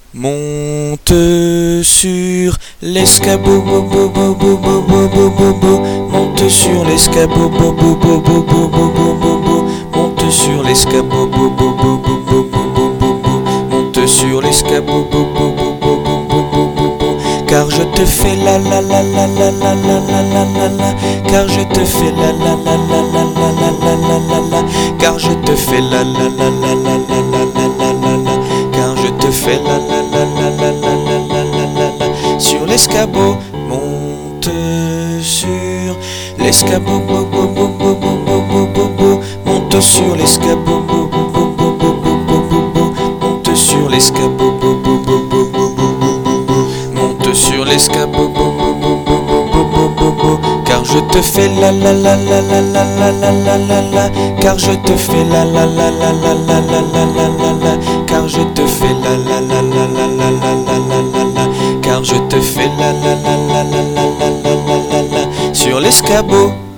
Monte sur l'escabeau, bo, bo, bo, bo, bo, bo, bo, bo, bo. Monte sur l'escabeau, bo, bo, bo, bo, bo, bo, bo, bo, bo. Monte sur l'escabeau, bo, bo, bo, bo, bo, bo, bo, bo, bo. Monte sur l'escabeau, bo, bo, bo, bo, bo, bo, bo, bo, bo. Car je te fais la la la la la la la la la la la. Car je te fais la la la la la la la la la la la. Car je te fais la la la la la la la la la la la. Car je te fais la la la la la la la la la la la. Sur l'escabeau, monte sur l'escabeau, bo bo bo bo bo bo bo bo bo. Monte sur l'escabeau, bo bo bo bo bo bo bo bo. Monte sur l'escabeau, bo bo bo bo bo bo bo. Monte sur l'escabeau, bo bo bo bo bo bo bo bo. Car je te fais la la la la la la la la la la la. Car je te fais la la la la la la la la la la la. Car je te fais la la la la la la la la la la la. Car je te fais la la la la la la la la la la la. Sur l'escabeau.